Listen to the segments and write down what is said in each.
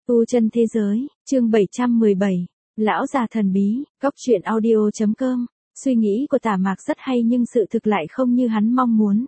Tu chân thế giới, chương 717, Lão già thần bí, góc truyện audio.com. Suy nghĩ của Tả Mạc rất hay nhưng sự thực lại không như hắn mong muốn.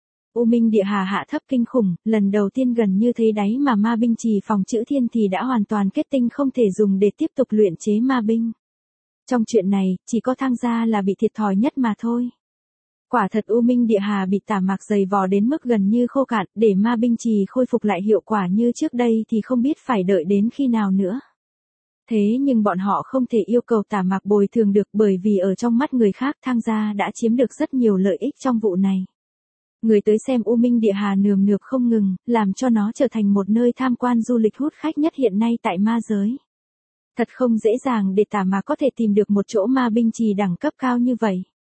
U Minh Địa Hà hạ thấp kinh khủng, lần đầu tiên gần như thấy đáy mà ma binh trì phòng chữ thiên thì đã hoàn toàn kết tinh không thể dùng để tiếp tục luyện chế ma binh. Trong chuyện này, chỉ có Thang gia là bị thiệt thòi nhất mà thôi. Quả thật U Minh Địa Hà bị Tả Mạc dày vò đến mức gần như khô cạn, để ma binh trì khôi phục lại hiệu quả như trước đây thì không biết phải đợi đến khi nào nữa. Thế nhưng bọn họ không thể yêu cầu Tả Mạc bồi thường được bởi vì ở trong mắt người khác Thang gia đã chiếm được rất nhiều lợi ích trong vụ này. Người tới xem U Minh Địa Hà nườm nượp không ngừng, làm cho nó trở thành một nơi tham quan du lịch hút khách nhất hiện nay tại ma giới. Thật không dễ dàng để Tả Mạc có thể tìm được một chỗ ma binh trì đẳng cấp cao như vậy.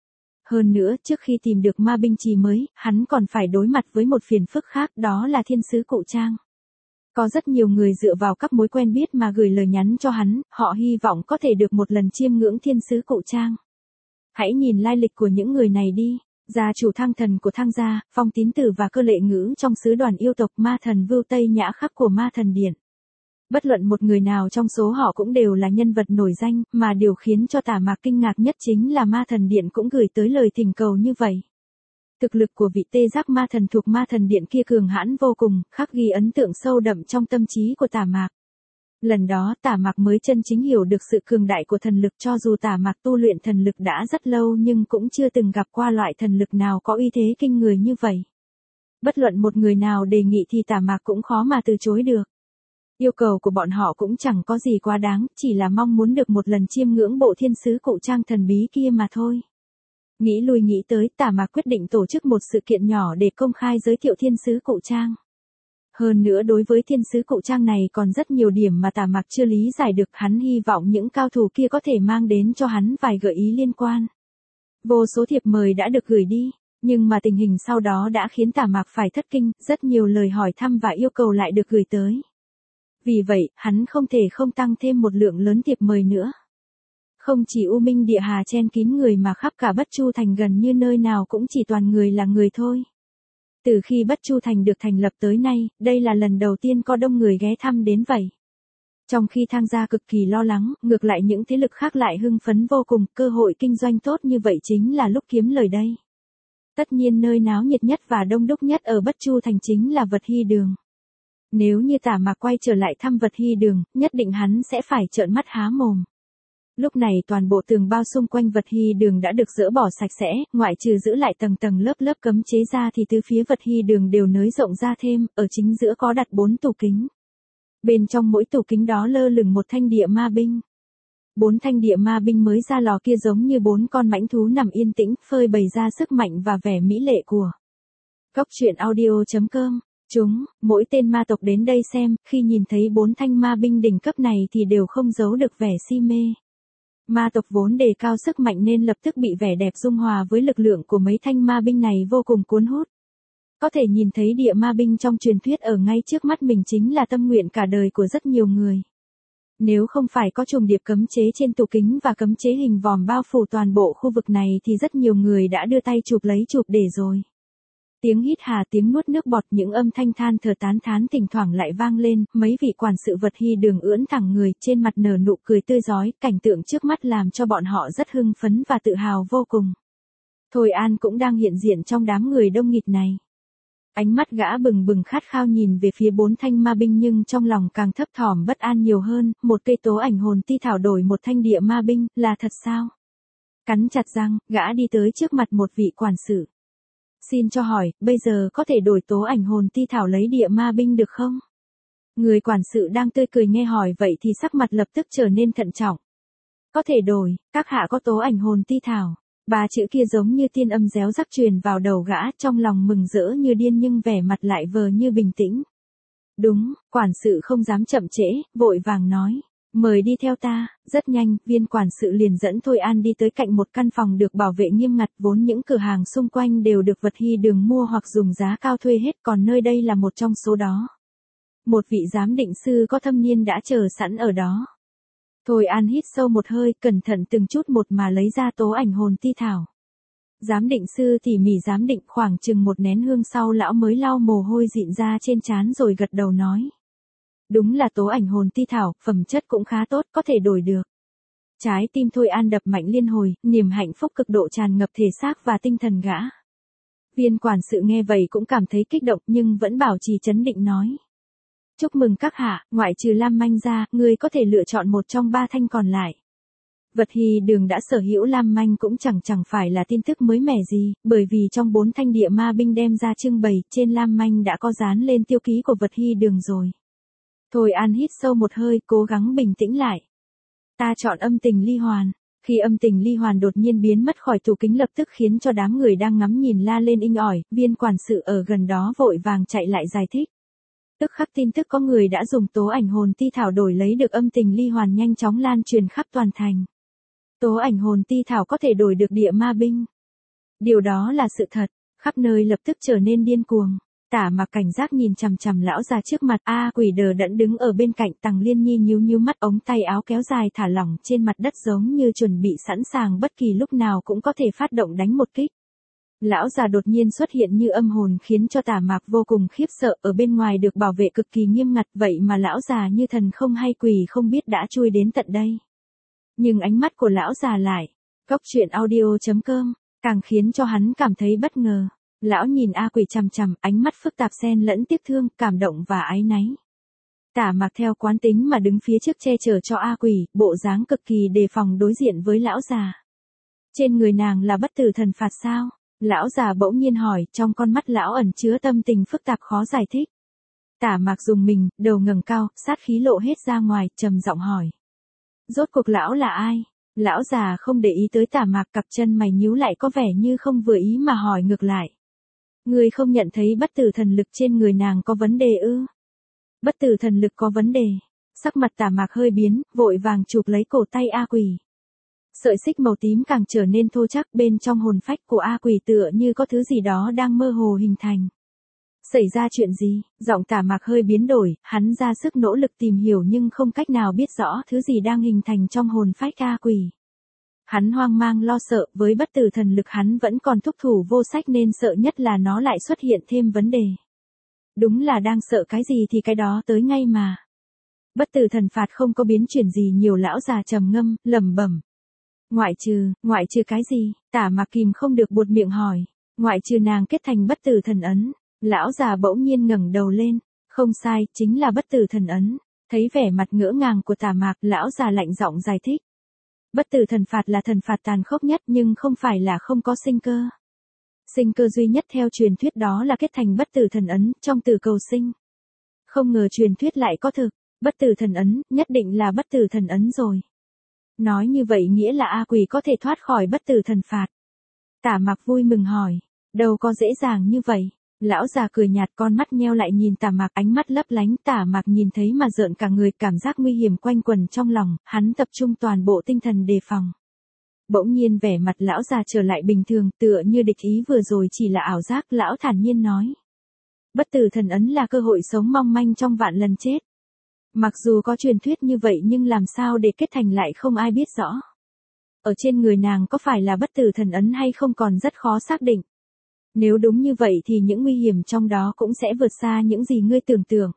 Hơn nữa, trước khi tìm được ma binh trì mới, hắn còn phải đối mặt với một phiền phức khác, đó là thiên sứ Cụ Trang. Có rất nhiều người dựa vào các mối quen biết mà gửi lời nhắn cho hắn, họ hy vọng có thể được một lần chiêm ngưỡng thiên sứ Cụ Trang. Hãy nhìn lai lịch của những người này đi. Gia chủ Thang thần của Thang gia, Phong Tín Tử và Cơ Lệ Ngữ trong sứ đoàn yêu tộc Ma Thần Vưu Tây Nhã Khắc của Ma Thần Điện. Bất luận một người nào trong số họ cũng đều là nhân vật nổi danh, mà điều khiến cho Tả Mạc kinh ngạc nhất chính là Ma Thần Điện cũng gửi tới lời thỉnh cầu như vậy. Thực lực của vị tê giác ma thần thuộc Ma Thần Điện kia cường hãn vô cùng, khắc ghi ấn tượng sâu đậm trong tâm trí của Tả Mạc. Lần đó Tả Mạc mới chân chính hiểu được sự cường đại của thần lực, cho dù Tả Mạc tu luyện thần lực đã rất lâu nhưng cũng chưa từng gặp qua loại thần lực nào có uy thế kinh người như vậy. Bất luận một người nào đề nghị thì Tả Mạc cũng khó mà từ chối được. Yêu cầu của bọn họ cũng chẳng có gì quá đáng, chỉ là mong muốn được một lần chiêm ngưỡng bộ thiên sứ Cụ Trang thần bí kia mà thôi. Nghĩ lui nghĩ tới, Tả Mạc quyết định tổ chức một sự kiện nhỏ để công khai giới thiệu thiên sứ Cụ Trang. Hơn nữa đối với thiên sứ Cụ Trang này còn rất nhiều điểm mà Tả Mạc chưa lý giải được, hắn hy vọng những cao thủ kia có thể mang đến cho hắn vài gợi ý liên quan. Vô số thiệp mời đã được gửi đi, nhưng mà tình hình sau đó đã khiến Tả Mạc phải thất kinh, rất nhiều lời hỏi thăm và yêu cầu lại được gửi tới. Vì vậy, hắn không thể không tăng thêm một lượng lớn thiệp mời nữa. Không chỉ U Minh Địa Hà chen kín người mà khắp cả Bất Chu Thành gần như nơi nào cũng chỉ toàn người là người thôi. Từ khi Bất Chu Thành được thành lập tới nay, đây là lần đầu tiên có đông người ghé thăm đến vậy. Trong khi Thang gia cực kỳ lo lắng, ngược lại những thế lực khác lại hưng phấn vô cùng, cơ hội kinh doanh tốt như vậy chính là lúc kiếm lời đây. Tất nhiên nơi náo nhiệt nhất và đông đúc nhất ở Bất Chu Thành chính là Vật Hy Đường. Nếu như Tả Mạc quay trở lại thăm Vật Hy Đường, nhất định hắn sẽ phải trợn mắt há mồm. Lúc này toàn bộ tường bao xung quanh Vật Hy Đường đã được dỡ bỏ sạch sẽ, ngoại trừ giữ lại tầng tầng lớp lớp cấm chế ra thì tứ phía Vật Hy Đường đều nới rộng ra thêm, ở chính giữa có đặt 4 tủ kính. Bên trong mỗi tủ kính đó lơ lửng một thanh địa ma binh. 4 thanh địa ma binh mới ra lò kia giống như 4 con mãnh thú nằm yên tĩnh, phơi bày ra sức mạnh và vẻ mỹ lệ của góc truyện audio.com. Mỗi tên ma tộc đến đây xem, khi nhìn thấy 4 thanh ma binh đỉnh cấp này thì đều không giấu được vẻ si mê. Ma tộc vốn đề cao sức mạnh nên lập tức bị vẻ đẹp dung hòa với lực lượng của mấy thanh ma binh này vô cùng cuốn hút. Có thể nhìn thấy địa ma binh trong truyền thuyết ở ngay trước mắt mình chính là tâm nguyện cả đời của rất nhiều người. Nếu không phải có trùng điệp cấm chế trên tủ kính và cấm chế hình vòm bao phủ toàn bộ khu vực này thì rất nhiều người đã đưa tay chụp lấy chụp để rồi. Tiếng hít hà, tiếng nuốt nước bọt, những âm thanh than thở tán thán thỉnh thoảng lại vang lên, mấy vị quản sự Vật Hy Đường ưỡn thẳng người, trên mặt nở nụ cười tươi rói, cảnh tượng trước mắt làm cho bọn họ rất hưng phấn và tự hào vô cùng. Thôi An cũng đang hiện diện trong đám người đông nghịt này. Ánh mắt gã bừng bừng khát khao nhìn về phía 4 thanh ma binh nhưng trong lòng càng thấp thỏm bất an nhiều hơn, một cây tố ảnh hồn ti thảo đổi một thanh địa ma binh, là thật sao? Cắn chặt răng, gã đi tới trước mặt một vị quản sự. Xin cho hỏi, bây giờ có thể đổi tố ảnh hồn ti thảo lấy địa ma binh được không? Người quản sự đang tươi cười nghe hỏi vậy thì sắc mặt lập tức trở nên thận trọng. Có thể đổi, các hạ có tố ảnh hồn ti thảo. 3 chữ kia giống như tiên âm réo rắc truyền vào đầu gã, trong lòng mừng rỡ như điên nhưng vẻ mặt lại vờ như bình tĩnh. Đúng, quản sự không dám chậm trễ, vội vàng nói. Mời đi theo ta. Rất nhanh, viên quản sự liền dẫn Thôi An đi tới cạnh một căn phòng được bảo vệ nghiêm ngặt, vốn những cửa hàng xung quanh đều được Vật Hy Đường mua hoặc dùng giá cao thuê hết, còn nơi đây là một trong số đó. Một vị giám định sư có thâm niên đã chờ sẵn ở đó. Thôi An hít sâu một hơi, cẩn thận từng chút một mà lấy ra tố ảnh hồn ti thảo. Giám định sư tỉ mỉ giám định khoảng chừng 1 nén hương sau lão mới lau mồ hôi dịn ra trên trán rồi gật đầu nói. Đúng là tố ảnh hồn ti thảo, phẩm chất cũng khá tốt, có thể đổi được. Trái tim Thôi An đập mạnh liên hồi, niềm hạnh phúc cực độ tràn ngập thể xác và tinh thần gã. Viên quản sự nghe vậy cũng cảm thấy kích động nhưng vẫn bảo trì trấn định nói. Chúc mừng các hạ, ngoại trừ lam manh ra, ngươi có thể lựa chọn một trong 3 thanh còn lại. Vật hy đường đã sở hữu lam manh cũng chẳng phải là tin tức mới mẻ gì, bởi vì trong 4 thanh địa ma binh đem ra trưng bày, trên lam manh đã có dán lên tiêu ký của vật hy đường rồi. Thôi An hít sâu một hơi, cố gắng bình tĩnh lại. Ta chọn âm tình ly hoàn. Khi âm tình ly hoàn đột nhiên biến mất khỏi tủ kính lập tức khiến cho đám người đang ngắm nhìn la lên inh ỏi, viên quản sự ở gần đó vội vàng chạy lại giải thích. Tức khắc tin tức có người đã dùng tố ảnh hồn ti thảo đổi lấy được âm tình ly hoàn nhanh chóng lan truyền khắp toàn thành. Tố ảnh hồn ti thảo có thể đổi được địa ma binh. Điều đó là sự thật, khắp nơi lập tức trở nên điên cuồng. Tả Mặc cảnh giác nhìn chằm chằm lão già trước mặt, quỷ đờ đẫn đứng ở bên cạnh, Tằng Liên Nhi nhíu mắt, ống tay áo kéo dài thả lỏng trên mặt đất giống như chuẩn bị sẵn sàng bất kỳ lúc nào cũng có thể phát động đánh một kích. Lão già đột nhiên xuất hiện như âm hồn khiến cho Tả Mặc vô cùng khiếp sợ, ở bên ngoài được bảo vệ cực kỳ nghiêm ngặt, vậy mà lão già như thần không hay quỷ không biết đã chui đến tận đây. Nhưng ánh mắt của lão già lại, Cốc.audio.com, càng khiến cho hắn cảm thấy bất ngờ. Lão nhìn quỷ chằm chằm, ánh mắt phức tạp xen lẫn tiếc thương, cảm động và áy náy. Tả Mặc theo quán tính mà đứng phía trước che chở cho quỷ, bộ dáng cực kỳ đề phòng đối diện với lão già. Trên người nàng là bất tử thần phạt sao? Lão già bỗng nhiên hỏi, trong con mắt lão ẩn chứa tâm tình phức tạp khó giải thích. Tả Mặc dùng mình, đầu ngẩng cao, sát khí lộ hết ra ngoài, trầm giọng hỏi. Rốt cuộc lão là ai? Lão già không để ý tới Tả Mặc, cặp chân mày nhíu lại có vẻ như không vừa ý mà hỏi ngược lại. Ngươi không nhận thấy bất tử thần lực trên người nàng có vấn đề ư? Bất tử thần lực có vấn đề. Sắc mặt Tả Mặc hơi biến, vội vàng chụp lấy cổ tay quỷ. Sợi xích màu tím càng trở nên thô chắc, bên trong hồn phách của quỷ tựa như có thứ gì đó đang mơ hồ hình thành. Xảy ra chuyện gì? Giọng Tả Mặc hơi biến đổi, hắn ra sức nỗ lực tìm hiểu nhưng không cách nào biết rõ thứ gì đang hình thành trong hồn phách quỷ. Hắn hoang mang lo sợ, với bất tử thần lực hắn vẫn còn thúc thủ vô sách nên sợ nhất là nó lại xuất hiện thêm vấn đề. Đúng là đang sợ cái gì thì cái đó tới ngay mà. Bất tử thần phạt không có biến chuyển gì nhiều, lão già trầm ngâm, lẩm bẩm. Ngoại trừ cái gì? Tả Mặc kìm không được buột miệng hỏi. Ngoại trừ nàng kết thành bất tử thần ấn. Lão già bỗng nhiên ngẩng đầu lên. Không sai, chính là bất tử thần ấn. Thấy vẻ mặt ngỡ ngàng của Tả Mặc, lão già lạnh giọng giải thích. Bất tử thần phạt là thần phạt tàn khốc nhất nhưng không phải là không có sinh cơ. Sinh cơ duy nhất theo truyền thuyết đó là kết thành bất tử thần ấn, trong từ cầu sinh. Không ngờ truyền thuyết lại có thực, bất tử thần ấn, nhất định là bất tử thần ấn rồi. Nói như vậy nghĩa là quỷ có thể thoát khỏi bất tử thần phạt. Tả Mặc vui mừng hỏi, đâu có dễ dàng như vậy. Lão già cười nhạt, con mắt nheo lại nhìn Tả Mặc, ánh mắt lấp lánh. Tả Mặc nhìn thấy mà rợn cả người, cảm giác nguy hiểm quanh quẩn trong lòng, hắn tập trung toàn bộ tinh thần đề phòng. Bỗng nhiên vẻ mặt lão già trở lại bình thường, tựa như địch ý vừa rồi chỉ là ảo giác, lão thản nhiên nói. Bất tử thần ấn là cơ hội sống mong manh trong vạn lần chết. Mặc dù có truyền thuyết như vậy nhưng làm sao để kết thành lại không ai biết rõ. Ở trên người nàng có phải là bất tử thần ấn hay không còn rất khó xác định. Nếu đúng như vậy thì những nguy hiểm trong đó cũng sẽ vượt xa những gì ngươi tưởng tượng.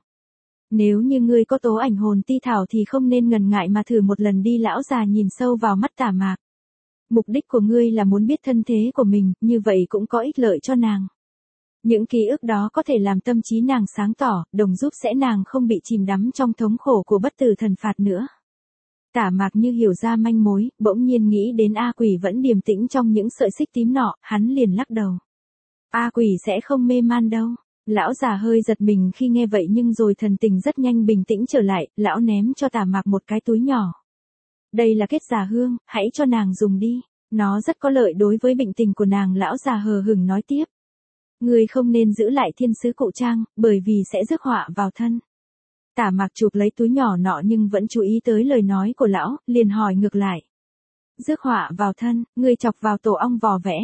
Nếu như ngươi có tố ảnh hồn ti thảo thì không nên ngần ngại mà thử một lần đi. Lão già nhìn sâu vào mắt Tả Mặc. Mục đích của ngươi là muốn biết thân thế của mình, như vậy cũng có ích lợi cho nàng. Những ký ức đó có thể làm tâm trí nàng sáng tỏ, đồng giúp sẽ nàng không bị chìm đắm trong thống khổ của bất tử thần phạt nữa. Tả Mặc như hiểu ra manh mối, bỗng nhiên nghĩ đến quỷ vẫn điềm tĩnh trong những sợi xích tím nọ, hắn liền lắc đầu. Quỷ sẽ không mê man đâu. Lão già hơi giật mình khi nghe vậy nhưng rồi thần tình rất nhanh bình tĩnh trở lại, lão ném cho Tả Mặc một cái túi nhỏ. Đây là kết giả hương, hãy cho nàng dùng đi. Nó rất có lợi đối với bệnh tình của nàng. Lão già hờ hững nói tiếp. Ngươi không nên giữ lại thiên sứ cụ trang, bởi vì sẽ rước họa vào thân. Tả Mặc chụp lấy túi nhỏ nọ nhưng vẫn chú ý tới lời nói của lão, liền hỏi ngược lại. Rước họa vào thân, ngươi chọc vào tổ ong vò vẽ.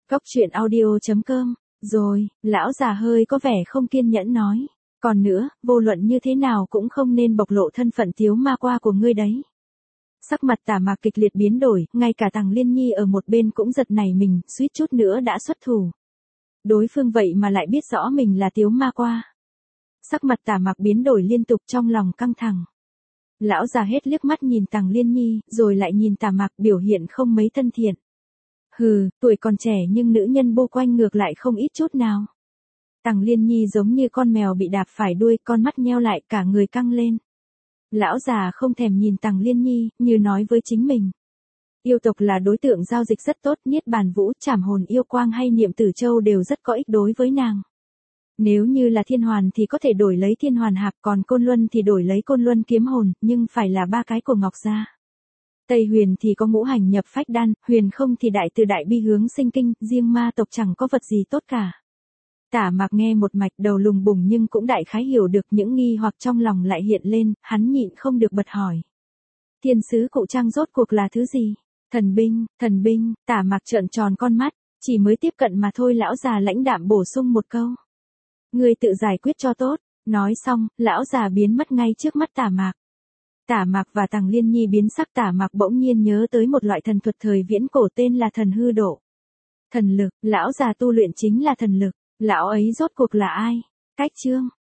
Cốc.audio.com. Rồi, lão già hơi có vẻ không kiên nhẫn nói. Còn nữa, vô luận như thế nào cũng không nên bộc lộ thân phận thiếu ma qua của ngươi đấy. Sắc mặt Tả Mặc kịch liệt biến đổi, ngay cả Tằng Liên Nhi ở một bên cũng giật nảy mình, suýt chút nữa đã xuất thủ. Đối phương vậy mà lại biết rõ mình là thiếu ma qua. Sắc mặt Tả Mạc biến đổi liên tục, trong lòng căng thẳng. Lão già hết liếc mắt nhìn Tằng Liên Nhi, rồi lại nhìn Tả Mạc, biểu hiện không mấy thân thiện. Hừ, tuổi còn trẻ nhưng nữ nhân bô quanh ngược lại không ít chút nào. Tằng Liên Nhi giống như con mèo bị đạp phải đuôi, con mắt nheo lại, cả người căng lên. Lão già không thèm nhìn Tằng Liên Nhi, như nói với chính mình. Yêu tộc là đối tượng giao dịch rất tốt, Niết Bàn Vũ, Trảm Hồn Yêu Quang hay Niệm Tử Châu đều rất có ích đối với nàng. Nếu như là Thiên Hoàn thì có thể đổi lấy Thiên Hoàn Hạp, còn Côn Luân thì đổi lấy Côn Luân Kiếm Hồn, nhưng phải là 3 cái của Ngọc gia. Tây Huyền thì có ngũ hành nhập phách đan, Huyền không thì đại từ đại bi hướng sinh kinh, riêng ma tộc chẳng có vật gì tốt cả. Tả Mạc nghe một mạch, đầu lùng bùng nhưng cũng đại khái hiểu được những nghi hoặc trong lòng lại hiện lên, hắn nhịn không được bật hỏi. Thiên sứ cụ trang rốt cuộc là thứ gì? Thần binh, Tả Mạc trợn tròn con mắt, chỉ mới tiếp cận mà thôi. Lão già lãnh đạm bổ sung một câu. Ngươi tự giải quyết cho tốt. Nói xong, lão già biến mất ngay trước mắt Tả Mạc. Tả Mạc và Tằng Liên Nhi biến sắc. Tả Mạc bỗng nhiên nhớ tới một loại thần thuật thời viễn cổ tên là thần hư độ. Thần lực, lão già tu luyện chính là thần lực. Lão ấy rốt cuộc là ai? Cách chương